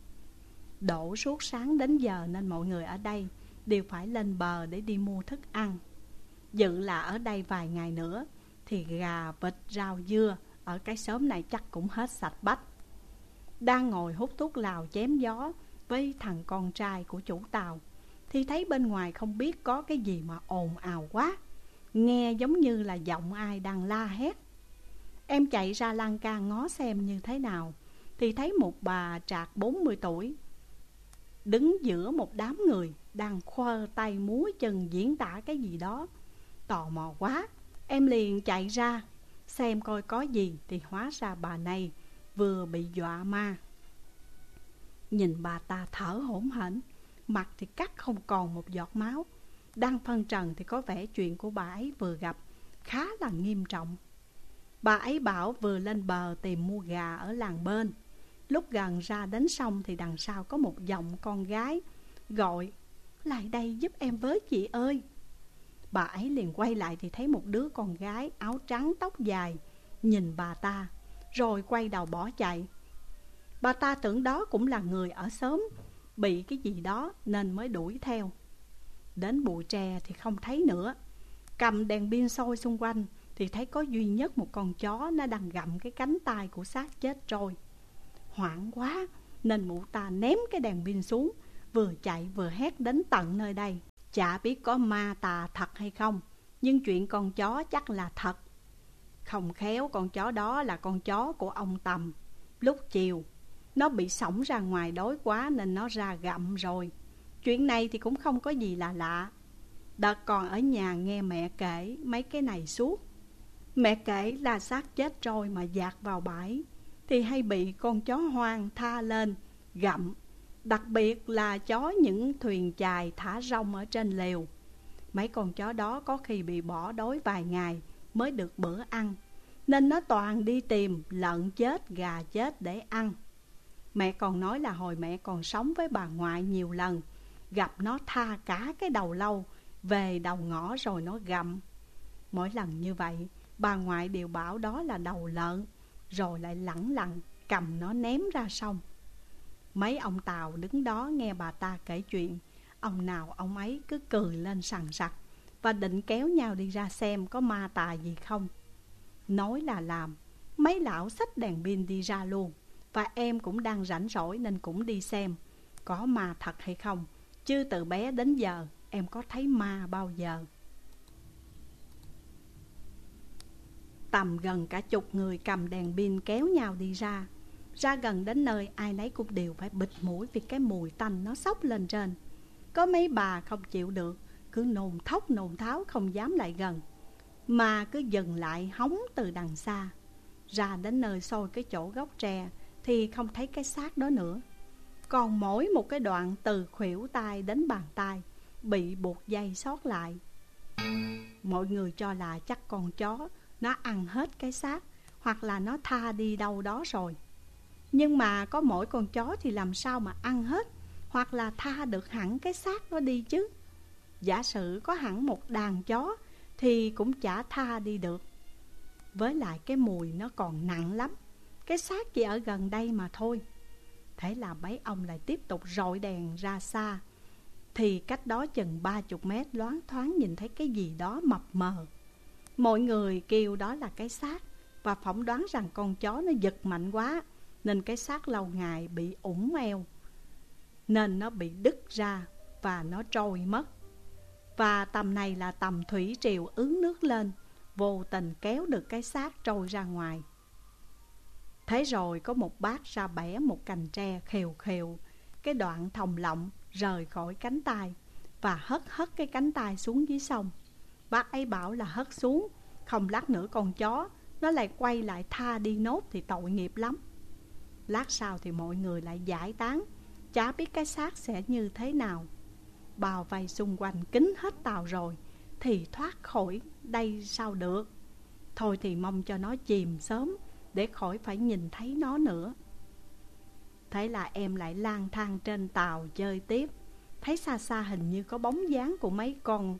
Đổ suốt sáng đến giờ nên mọi người ở đây đều phải lên bờ để đi mua thức ăn. Dự là ở đây vài ngày nữa thì gà, vịt, rau, dưa ở cái xóm này chắc cũng hết sạch bách. Đang ngồi hút thuốc lào chém gió với thằng con trai của chủ tàu thì thấy bên ngoài không biết có cái gì mà ồn ào quá, nghe giống như là giọng ai đang la hét. Em chạy ra lan can ngó xem như thế nào thì thấy một bà trạc bốn mươi tuổi đứng giữa một đám người đang khoơ tay múa chân diễn tả cái gì đó. Tò mò quá, em liền chạy ra xem coi có gì thì hóa ra bà này vừa bị dọa ma. Nhìn bà ta thở hổn hển, mặt thì cắt không còn một giọt máu. Đang phân trần thì có vẻ chuyện của bà ấy vừa gặp khá là nghiêm trọng. Bà ấy bảo vừa lên bờ tìm mua gà ở làng bên. Lúc gần ra đến sông thì đằng sau có một giọng con gái gọi: lại đây giúp em với chị ơi. Bà ấy liền quay lại thì thấy một đứa con gái áo trắng tóc dài nhìn bà ta, rồi quay đầu bỏ chạy. Bà ta tưởng đó cũng là người ở xóm bị cái gì đó nên mới đuổi theo. Đến bụi tre thì không thấy nữa. Cầm đèn pin soi xung quanh thì thấy có duy nhất một con chó nó đang gặm cái cánh tay của xác chết trôi. Hoảng quá nên mụ ta ném cái đèn pin xuống, vừa chạy vừa hét đến tận nơi đây. Chả biết có ma tà thật hay không, nhưng chuyện con chó chắc là thật. Không khéo con chó đó là con chó của ông Tầm. Lúc chiều nó bị xổng ra ngoài đói quá nên nó ra gặm rồi. Chuyện này thì cũng không có gì là lạ. Đợt còn ở nhà nghe mẹ kể mấy cái này suốt. Mẹ kể là xác chết trôi mà dạt vào bãi thì hay bị con chó hoang tha lên gặm. Đặc biệt là chó những thuyền chài thả rong ở trên lều. Mấy con chó đó có khi bị bỏ đói vài ngày mới được bữa ăn, nên nó toàn đi tìm lợn chết, gà chết để ăn. Mẹ còn nói là hồi mẹ còn sống với bà ngoại nhiều lần, gặp nó tha cả cái đầu lâu về đầu ngõ rồi nó gặm. Mỗi lần như vậy bà ngoại đều bảo đó là đầu lợn, rồi lại lẳng lặng cầm nó ném ra sông. Mấy ông Tàu đứng đó nghe bà ta kể chuyện, ông nào ông ấy cứ cười lên sằng sặc và định kéo nhau đi ra xem có ma tà gì không. Nói là làm, mấy lão xách đèn pin đi ra luôn. Và em cũng đang rảnh rỗi nên cũng đi xem có ma thật hay không, chứ từ bé đến giờ em có thấy ma bao giờ. Tầm gần cả chục người cầm đèn pin kéo nhau đi ra. Ra gần đến nơi ai nấy cũng đều phải bịt mũi vì cái mùi tanh nó xốc lên trên. Có mấy bà không chịu được, cứ nôn thốc nôn tháo không dám lại gần, mà cứ dừng lại hóng từ đằng xa. Ra đến nơi xôi cái chỗ gốc tre thì không thấy cái xác đó nữa. Còn mỗi một cái đoạn từ khuỷu tay đến bàn tay bị buộc dây sót lại. Mọi người cho là chắc con chó nó ăn hết cái xác, hoặc là nó tha đi đâu đó rồi. Nhưng mà có mỗi con chó thì làm sao mà ăn hết, hoặc là tha được hẳn cái xác nó đi chứ. Giả sử có hẳn một đàn chó thì cũng chả tha đi được. Với lại cái mùi nó còn nặng lắm, cái xác chỉ ở gần đây mà thôi. Thế là mấy ông lại tiếp tục rọi đèn ra xa. Thì cách đó chừng ba chục mét loáng thoáng nhìn thấy cái gì đó mập mờ. Mọi người kêu đó là cái xác, và phỏng đoán rằng con chó nó giật mạnh quá, nên cái xác lâu ngày bị ủng eo, nên nó bị đứt ra và nó trôi mất. Và tầm này là tầm thủy triều ướn nước lên, vô tình kéo được cái xác trôi ra ngoài. Thế rồi có một bác ra bẻ một cành tre khều khều cái đoạn thòng lọng rời khỏi cánh tay, và hất hất cái cánh tay xuống dưới sông. Bác ấy bảo là hất xuống, không lát nữa con chó nó lại quay lại tha đi nốt thì tội nghiệp lắm. Lát sau thì mọi người lại giải tán, chả biết cái xác sẽ như thế nào. Bao vây xung quanh kín hết tàu rồi thì thoát khỏi đây sao được. Thôi thì mong cho nó chìm sớm, để khỏi phải nhìn thấy nó nữa. Thế là em lại lang thang trên tàu chơi tiếp. Thấy xa xa hình như có bóng dáng của mấy con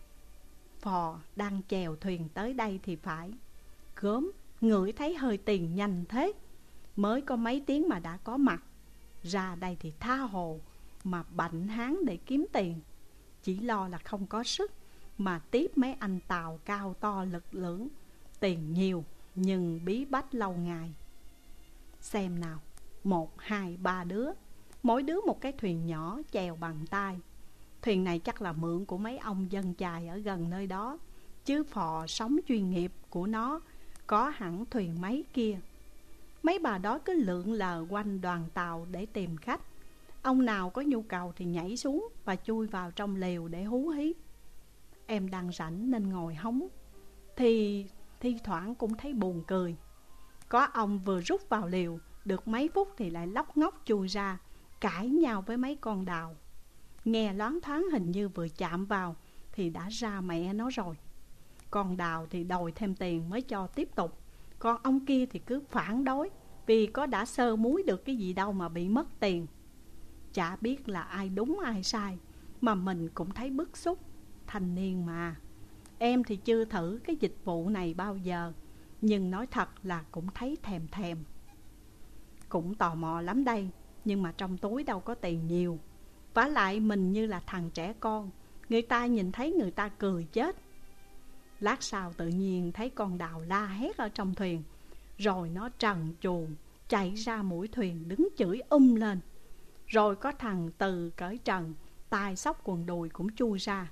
phò đang chèo thuyền tới đây thì phải. Gớm, ngửi thấy hơi tiền nhanh thế. Mới có mấy tiếng mà đã có mặt. Ra đây thì tha hồ mà bạnh hán để kiếm tiền. Chỉ lo là không có sức mà tiếp mấy anh tàu cao to lực lưỡng. Tiền nhiều nhưng bí bách lâu ngày. Xem nào, một, hai, ba đứa, mỗi đứa một cái thuyền nhỏ chèo bằng tay. Thuyền này chắc là mượn của mấy ông dân chài ở gần nơi đó, chứ phò sống chuyên nghiệp của nó có hẳn thuyền máy kia. Mấy bà đó cứ lượn lờ quanh đoàn tàu để tìm khách. Ông nào có nhu cầu thì nhảy xuống và chui vào trong lều để hú hí. Em đang rảnh nên ngồi hóng, thì thi thoảng cũng thấy buồn cười. Có ông vừa rút vào lều được mấy phút thì lại lóc ngóc chui ra, cãi nhau với mấy con đào. Nghe loáng thoáng hình như vừa chạm vào thì đã ra mẹ nó rồi. Con đào thì đòi thêm tiền mới cho tiếp tục. Còn ông kia thì cứ phản đối, vì có đã sơ múi được cái gì đâu mà bị mất tiền. Chả biết là ai đúng ai sai, mà mình cũng thấy bức xúc. Thanh niên mà. Em thì chưa thử cái dịch vụ này bao giờ, nhưng nói thật là cũng thấy thèm thèm. Cũng tò mò lắm đây, nhưng mà trong túi đâu có tiền nhiều. Vả lại mình như là thằng trẻ con, người ta nhìn thấy người ta cười chết. Lát sau tự nhiên thấy con đào la hét ở trong thuyền, rồi nó trần truồng chạy ra mũi thuyền đứng chửi um lên. Rồi có thằng Từ cởi trần, tay xốc quần đùi cũng chui ra.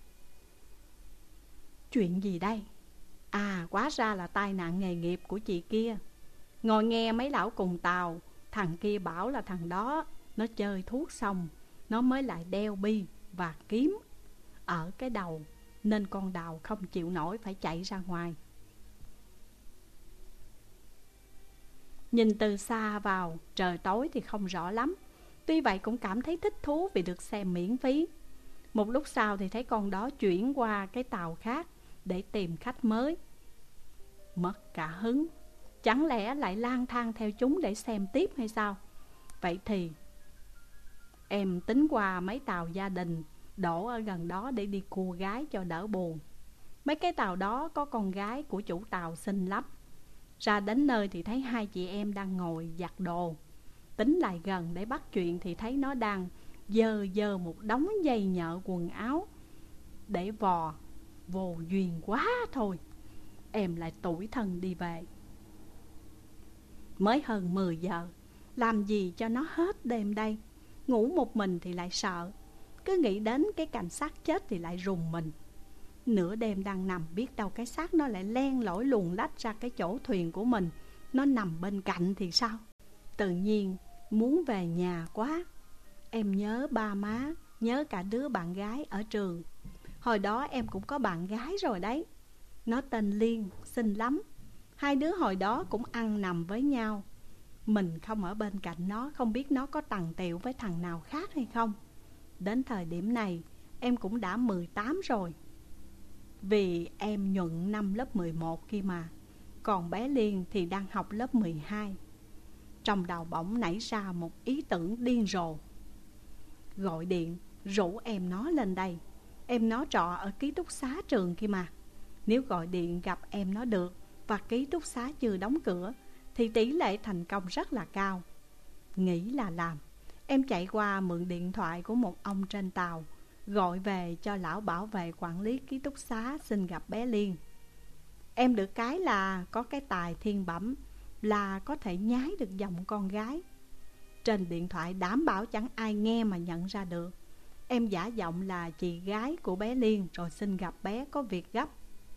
Chuyện gì đây? À, hóa ra là tai nạn nghề nghiệp của chị kia. Ngồi nghe mấy lão cùng tàu, thằng kia bảo là thằng đó nó chơi thuốc xong, nó mới lại đeo bi và kiếm ở cái đầu, nên con đào không chịu nổi phải chạy ra ngoài. Nhìn từ xa vào, trời tối thì không rõ lắm. Tuy vậy cũng cảm thấy thích thú vì được xem miễn phí. Một lúc sau thì thấy con đó chuyển qua cái tàu khác để tìm khách mới. Mất cả hứng. Chẳng lẽ lại lang thang theo chúng để xem tiếp hay sao? Vậy thì em tính qua mấy tàu gia đình đổ ở gần đó để đi cua gái cho đỡ buồn. Mấy cái tàu đó có con gái của chủ tàu xinh lắm. Ra đến nơi thì thấy hai chị em đang ngồi giặt đồ. Tính lại gần để bắt chuyện thì thấy nó đang dơ dơ một đống dây nhợ quần áo để vò. Vô duyên quá thôi. Em lại tủi thân đi về. Mới hơn mười giờ, làm gì cho nó hết đêm đây. Ngủ một mình thì lại sợ, cứ nghĩ đến cái cảnh xác chết thì lại rùng mình. Nửa đêm đang nằm, biết đâu cái xác nó lại len lỏi luồn lách ra cái chỗ thuyền của mình, nó nằm bên cạnh thì sao? Tự nhiên muốn về nhà quá. Em nhớ ba má, nhớ cả đứa bạn gái ở trường. Hồi đó em cũng có bạn gái rồi đấy. Nó tên Liên, xinh lắm. Hai đứa hồi đó cũng ăn nằm với nhau. Mình không ở bên cạnh nó, không biết nó có tằng tiệu với thằng nào khác hay không. Đến thời điểm này em cũng đã mười tám rồi. Vì em nhuận năm lớp mười một kia mà. Còn bé Liên thì đang học lớp mười hai. Trong đầu bỗng nảy ra một ý tưởng điên rồ. Gọi điện rủ em nó lên đây. Em nó trọ ở ký túc xá trường kia mà. Nếu gọi điện gặp em nó được và ký túc xá chưa đóng cửa thì tỷ lệ thành công rất là cao. Nghĩ là làm. Em chạy qua mượn điện thoại của một ông trên tàu, gọi về cho lão bảo vệ quản lý ký túc xá xin gặp bé Liên. Em được cái là có cái tài thiên bẩm là có thể nhái được giọng con gái. Trên điện thoại đảm bảo chẳng ai nghe mà nhận ra được. Em giả giọng là chị gái của bé Liên rồi xin gặp bé có việc gấp.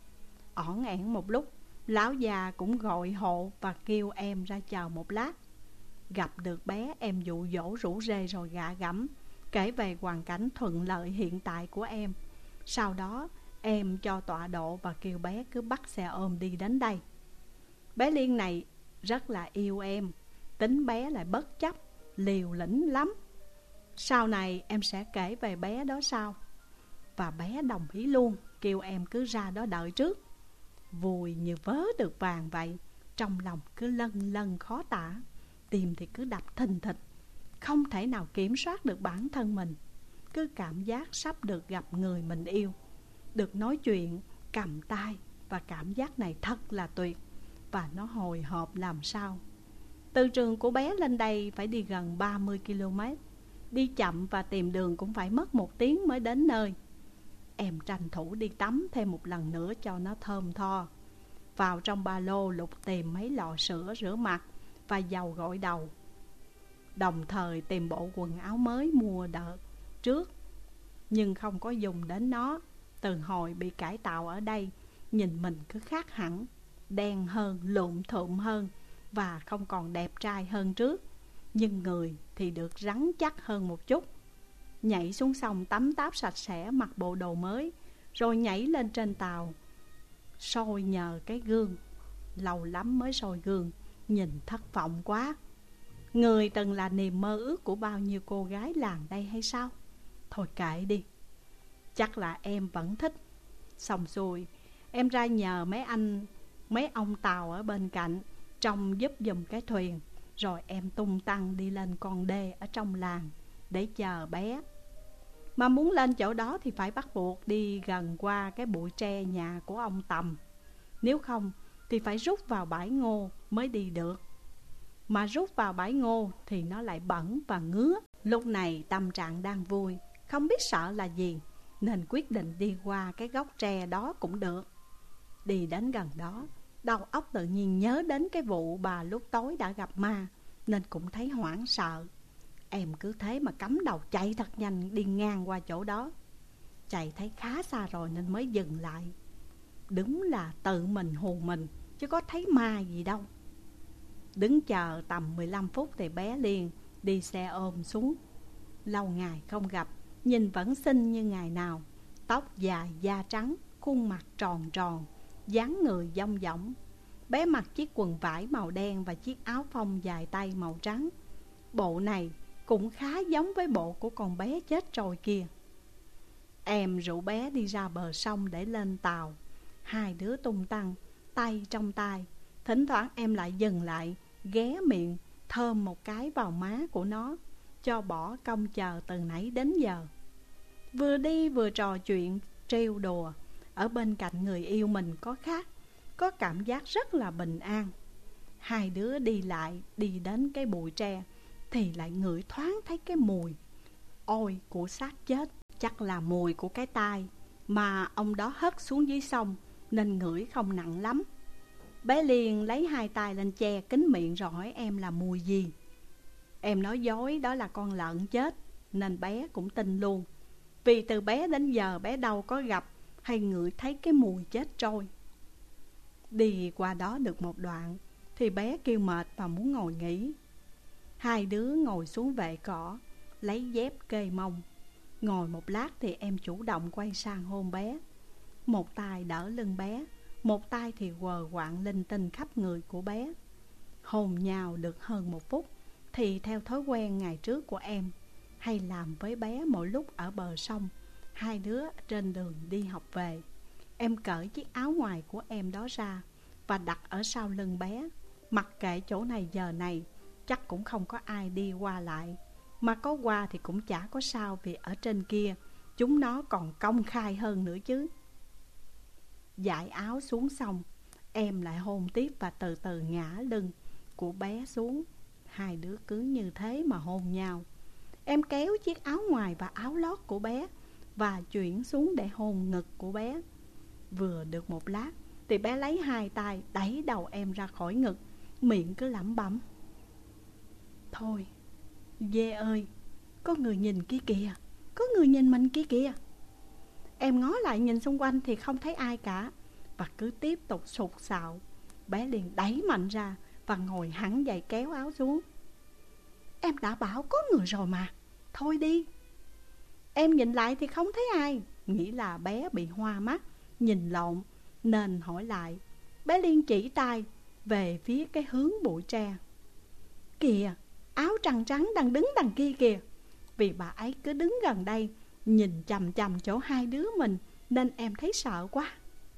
Ỏn ẻn một lúc, lão già cũng gọi hộ và kêu em ra chờ một lát. Gặp được bé, em dụ dỗ rủ rê rồi gạ gẫm, kể về hoàn cảnh thuận lợi hiện tại của em. Sau đó em cho tọa độ và kêu bé cứ bắt xe ôm đi đến đây. Bé Liên này rất là yêu em. Tính bé lại bất chấp, liều lĩnh lắm. Sau này em sẽ kể về bé đó sau. Và bé đồng ý luôn, kêu em cứ ra đó đợi trước. Vui như vớ được vàng vậy. Trong lòng cứ lân lân khó tả, tim thì cứ đập thình thịch. Không thể nào kiểm soát được bản thân mình. Cứ cảm giác sắp được gặp người mình yêu, được nói chuyện, cầm tay. Và cảm giác này thật là tuyệt. Và nó hồi hộp làm sao. Từ trường của bé lên đây phải đi gần ba mươi ki lô mét. Đi chậm và tìm đường cũng phải mất một tiếng mới đến nơi. Em tranh thủ đi tắm thêm một lần nữa cho nó thơm tho. Vào trong ba lô lục tìm mấy lọ sữa rửa mặt và dầu gội đầu. Đồng thời tìm bộ quần áo mới mua đợt trước, nhưng không có dùng đến nó. Từ hồi bị cải tạo ở đây, nhìn mình cứ khác hẳn, đen hơn, lụm thụm hơn và không còn đẹp trai hơn trước. Nhưng người thì được rắn chắc hơn một chút. Nhảy xuống sông tắm táp sạch sẽ, mặc bộ đồ mới, rồi nhảy lên trên tàu soi nhờ cái gương. Lâu lắm mới soi gương, nhìn thất vọng quá. Người từng là niềm mơ ước của bao nhiêu cô gái làng đây hay sao? Thôi kệ đi, chắc là em vẫn thích. Xong xuôi, em ra nhờ mấy anh, mấy ông tàu ở bên cạnh trông giúp giùm cái thuyền. Rồi em tung tăng đi lên con đê ở trong làng để chờ bé. Mà muốn lên chỗ đó thì phải bắt buộc đi gần qua cái bụi tre nhà của ông Tầm. Nếu không thì phải rút vào bãi ngô mới đi được. Mà rút vào bãi ngô thì nó lại bẩn và ngứa. Lúc này tâm trạng đang vui, không biết sợ là gì, nên quyết định đi qua cái gốc tre đó cũng được. Đi đến gần đó, đầu óc tự nhiên nhớ đến cái vụ bà lúc tối đã gặp ma, nên cũng thấy hoảng sợ. Em cứ thế mà cắm đầu chạy thật nhanh đi ngang qua chỗ đó. Chạy thấy khá xa rồi nên mới dừng lại. Đúng là tự mình hù mình, chứ có thấy ma gì đâu. Đứng chờ tầm mười lăm phút thì bé Liên đi xe ôm xuống. Lâu ngày không gặp, nhìn vẫn xinh như ngày nào. Tóc dài, da trắng, khuôn mặt tròn tròn, dáng người dong dỏng. Bé mặc chiếc quần vải màu đen và chiếc áo phông dài tay màu trắng. Bộ này cũng khá giống với bộ của con bé chết rồi kia. Em rủ bé đi ra bờ sông để lên tàu. Hai đứa tung tăng, tay trong tay. Thỉnh thoảng em lại dừng lại, ghé miệng thơm một cái vào má của nó, cho bỏ công chờ từ nãy đến giờ. Vừa đi vừa trò chuyện, trêu đùa. Ở bên cạnh người yêu mình có khác, có cảm giác rất là bình an. Hai đứa đi lại, đi đến cái bụi tre thì lại ngửi thoáng thấy cái mùi ôi của xác chết. Chắc là mùi của cái tai mà ông đó hất xuống dưới sông, nên ngửi không nặng lắm. Bé Liên lấy hai tay lên che kín miệng rồi hỏi em là mùi gì. Em nói dối đó là con lợn chết, nên bé cũng tin luôn. Vì từ bé đến giờ bé đâu có gặp hay ngửi thấy cái mùi chết trôi. Đi qua đó được một đoạn thì bé kêu mệt và muốn ngồi nghỉ. Hai đứa ngồi xuống vệ cỏ, lấy dép kê mông. Ngồi một lát thì em chủ động quay sang hôn bé. Một tay đỡ lưng bé, một tay thì quờ quạng linh tinh khắp người của bé. Hôn nhau được hơn một phút thì theo thói quen ngày trước của em hay làm với bé mỗi lúc ở bờ sông, hai đứa trên đường đi học về, em cởi chiếc áo ngoài của em đó ra và đặt ở sau lưng bé. Mặc kệ chỗ này giờ này chắc cũng không có ai đi qua lại, mà có qua thì cũng chả có sao, vì ở trên kia chúng nó còn công khai hơn nữa chứ. Dải áo xuống xong, em lại hôn tiếp và từ từ ngã lưng của bé xuống. Hai đứa cứ như thế mà hôn nhau. Em kéo chiếc áo ngoài và áo lót của bé và chuyển xuống để hôn ngực của bé. Vừa được một lát thì bé lấy hai tay đẩy đầu em ra khỏi ngực, miệng cứ lẩm bẩm: "Thôi, Dê ơi, có người nhìn kia kìa, có người nhìn mình kia kìa." Em ngó lại nhìn xung quanh thì không thấy ai cả, và cứ tiếp tục sụt sạo. Bé liền đẩy mạnh ra và ngồi hẳn dậy kéo áo xuống. "Em đã bảo có người rồi mà, thôi đi." Em nhìn lại thì không thấy ai, nghĩ là bé bị hoa mắt, nhìn lộn, nên hỏi lại. Bé liền chỉ tay về phía cái hướng bụi tre. "Kìa, áo trắng trắng đang đứng đằng kia kìa." Vì bà ấy cứ đứng gần đây, nhìn chằm chằm chỗ hai đứa mình, nên em thấy sợ quá.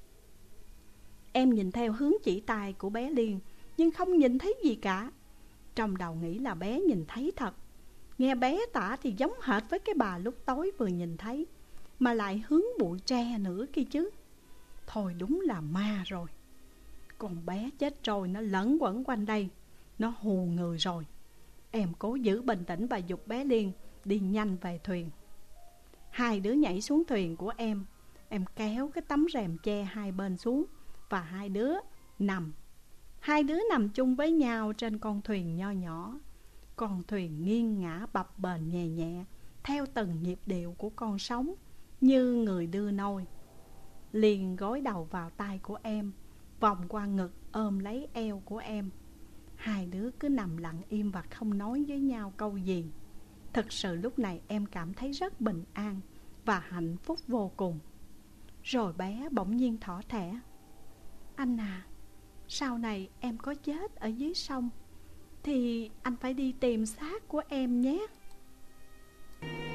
Em nhìn theo hướng chỉ tay của bé Liên, nhưng không nhìn thấy gì cả. Trong đầu nghĩ là bé nhìn thấy thật. Nghe bé tả thì giống hệt với cái bà lúc tối vừa nhìn thấy, mà lại hướng bụi tre nữa kia chứ. Thôi đúng là ma rồi. Con bé chết rồi nó lẫn quẩn quanh đây, nó hù người rồi. Em cố giữ bình tĩnh và giục bé Liên đi nhanh về thuyền. Hai đứa nhảy xuống thuyền của em. Em kéo cái tấm rèm che hai bên xuống, và hai đứa nằm. Hai đứa nằm chung với nhau trên con thuyền nho nhỏ. Con thuyền nghiêng ngả bập bềnh nhẹ nhẹ theo từng nhịp điệu của con sóng, như người đưa nôi. Liền gối đầu vào tay của em, vòng qua ngực ôm lấy eo của em. Hai đứa cứ nằm lặng im và không nói với nhau câu gì. Thực sự lúc này em cảm thấy rất bình an và hạnh phúc vô cùng. Rồi bé bỗng nhiên thỏ thẻ: "Anh à, sau này em có chết ở dưới sông thì anh phải đi tìm xác của em nhé."